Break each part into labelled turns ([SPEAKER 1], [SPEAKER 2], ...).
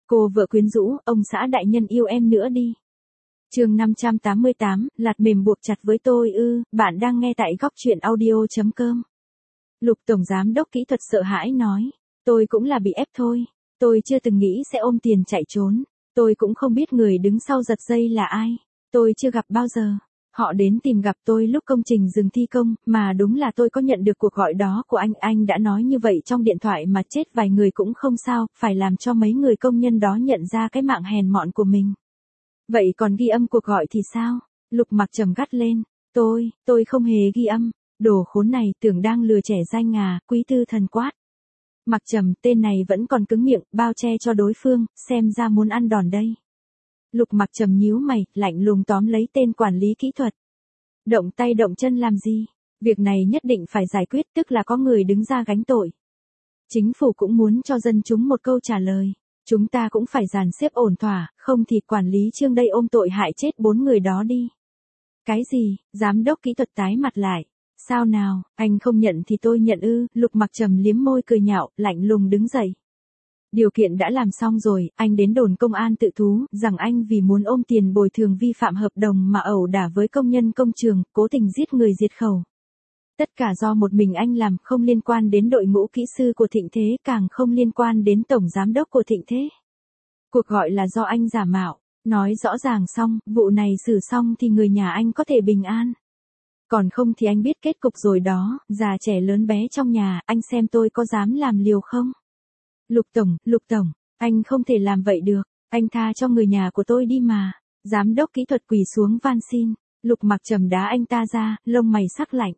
[SPEAKER 1] Cô vợ quyến rũ, ông xã đại nhân yêu em nữa đi. Chương 588, lạt mềm buộc chặt với tôi ư? Bạn đang nghe tại góc truyện audio.com. Lục tổng giám đốc kỹ thuật sợ hãi nói, tôi cũng là bị ép thôi. Tôi chưa từng nghĩ sẽ ôm tiền chạy trốn. Tôi cũng không biết người đứng sau giật dây là ai. Tôi chưa gặp bao giờ. Họ đến tìm gặp tôi lúc công trình dừng thi công, mà đúng là tôi có nhận được cuộc gọi đó của anh. Anh đã nói như vậy trong điện thoại mà chết vài người cũng không sao, phải làm cho mấy người công nhân đó nhận ra cái mạng hèn mọn của mình. Vậy còn ghi âm cuộc gọi thì sao? Lục Mặc Trầm gắt lên. Tôi không hề ghi âm. Đồ khốn này tưởng đang lừa trẻ danh à? Quý Tư Thần quát. Mặc Trầm, tên này vẫn còn cứng miệng, bao che cho đối phương, xem ra muốn ăn đòn đây. Lục Mặc Trầm nhíu mày, lạnh lùng tóm lấy tên quản lý kỹ thuật. Động tay động chân làm gì? Việc này nhất định phải giải quyết, tức là có người đứng ra gánh tội. Chính phủ cũng muốn cho dân chúng một câu trả lời. Chúng ta cũng phải dàn xếp ổn thỏa, không thì quản lý Trương đây ôm tội hại chết 4 người đó đi. Cái gì? Giám đốc kỹ thuật tái mặt lại. Sao nào, anh không nhận thì tôi nhận ư? Lục Mặc Trầm liếm môi cười nhạo, lạnh lùng đứng dậy. Điều kiện đã làm xong rồi, anh đến đồn công an tự thú, rằng anh vì muốn ôm tiền bồi thường vi phạm hợp đồng mà ẩu đả với công nhân công trường, cố tình giết người diệt khẩu. Tất cả do một mình anh làm, không liên quan đến đội ngũ kỹ sư của Thịnh Thế, càng không liên quan đến tổng giám đốc của Thịnh Thế. Cuộc gọi là do anh giả mạo, nói rõ ràng xong, vụ này xử xong thì người nhà anh có thể bình an. Còn không thì anh biết kết cục rồi đó, già trẻ lớn bé trong nhà, anh xem tôi có dám làm liều không? Lục Tổng, anh không thể làm vậy được, anh tha cho người nhà của tôi đi mà. Giám đốc kỹ thuật quỳ xuống van xin, Lục Mặc Trầm đá anh ta ra, lông mày sắc lạnh.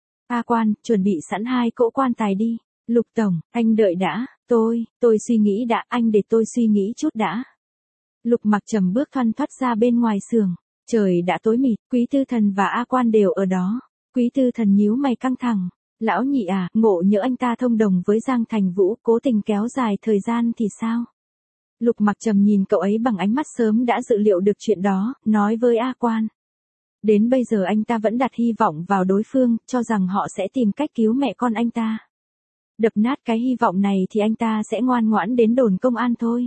[SPEAKER 1] A Quan, chuẩn bị sẵn 2 cỗ quan tài đi. Lục Tổng, anh đợi đã, tôi suy nghĩ đã, anh để tôi suy nghĩ chút đã. Lục Mặc Trầm bước thoăn thoắt ra bên ngoài xưởng, trời đã tối mịt, Quý Tư Thần và A Quan đều ở đó. Quý Tư Thần nhíu mày căng thẳng. Lão nhị à, ngộ nhỡ anh ta thông đồng với Giang Thành Vũ, cố tình kéo dài thời gian thì sao? Lục Mặc Trầm nhìn cậu ấy bằng ánh mắt sớm đã dự liệu được chuyện đó, nói với A Quan. Đến bây giờ anh ta vẫn đặt hy vọng vào đối phương, cho rằng họ sẽ tìm cách cứu mẹ con anh ta. Đập nát cái hy vọng này thì anh ta sẽ ngoan ngoãn đến đồn công an thôi.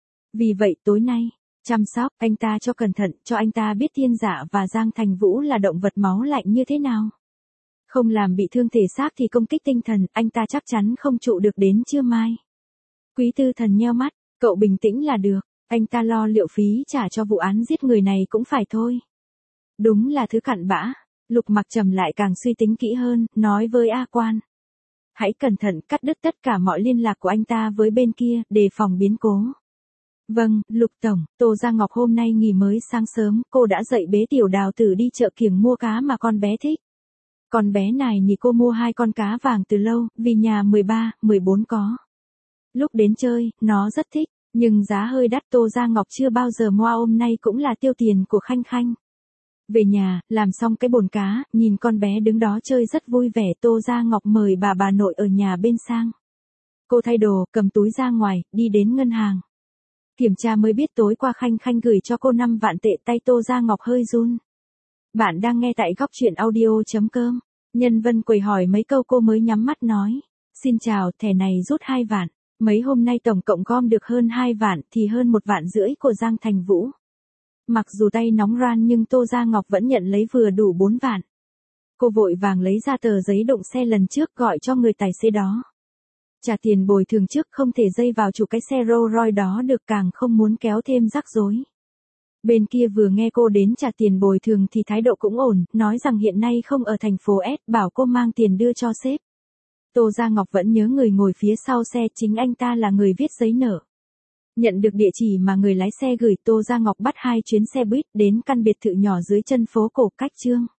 [SPEAKER 1] Vì vậy tối nay, chăm sóc anh ta cho cẩn thận, cho anh ta biết Thiên Dạ và Giang Thành Vũ là động vật máu lạnh như thế nào. Không làm bị thương thể xác thì công kích tinh thần, anh ta chắc chắn không trụ được đến trưa mai. Quý Tư Thần nheo mắt, cậu bình tĩnh là được, anh ta lo liệu phí trả cho vụ án giết người này cũng phải thôi. Đúng là thứ cặn bã. Lục Mặc Trầm lại càng suy tính kỹ hơn, nói với A Quan. Hãy cẩn thận cắt đứt tất cả mọi liên lạc của anh ta với bên kia, đề phòng biến cố. Vâng, Lục Tổng, Tô Gia Ngọc hôm nay nghỉ mới sáng sớm, cô đã dậy bế Tiểu Đào Tử đi chợ Kiểng mua cá mà con bé thích. Con bé này thì cô mua 2 con cá vàng từ lâu, vì nhà 13, 14 có. Lúc đến chơi, nó rất thích, nhưng giá hơi đắt. Tô Gia Ngọc chưa bao giờ mua, hôm nay cũng là tiêu tiền của Khanh Khanh. Về nhà, làm xong cái bồn cá, nhìn con bé đứng đó chơi rất vui vẻ. Tô Gia Ngọc mời bà nội ở nhà bên sang. Cô thay đồ, cầm túi ra ngoài, đi đến ngân hàng. Kiểm tra mới biết tối qua Khanh Khanh gửi cho cô 5 vạn tệ. Tay Tô Gia Ngọc hơi run. Bạn đang nghe tại góc truyện audio.com. Nhân Vân quầy hỏi mấy câu cô mới nhắm mắt nói. Xin chào, thẻ này rút 2 vạn. Mấy hôm nay tổng cộng gom được hơn 2 vạn thì hơn 1,5 vạn của Giang Thành Vũ. Mặc dù tay nóng ran nhưng Tô Gia Ngọc vẫn nhận lấy vừa đủ 4 vạn. Cô vội vàng lấy ra tờ giấy đụng xe lần trước gọi cho người tài xế đó. Trả tiền bồi thường trước, không thể dây vào chủ cái xe Rolls Royce đó được, càng không muốn kéo thêm rắc rối. Bên kia vừa nghe cô đến trả tiền bồi thường thì thái độ cũng ổn, nói rằng hiện nay không ở thành phố S, bảo cô mang tiền đưa cho sếp. Tô Gia Ngọc vẫn nhớ người ngồi phía sau xe, chính anh ta là người viết giấy nợ. Nhận được địa chỉ mà người lái xe gửi, Tô Gia Ngọc bắt 2 chuyến xe buýt đến căn biệt thự nhỏ dưới chân phố cổ Cách Trương.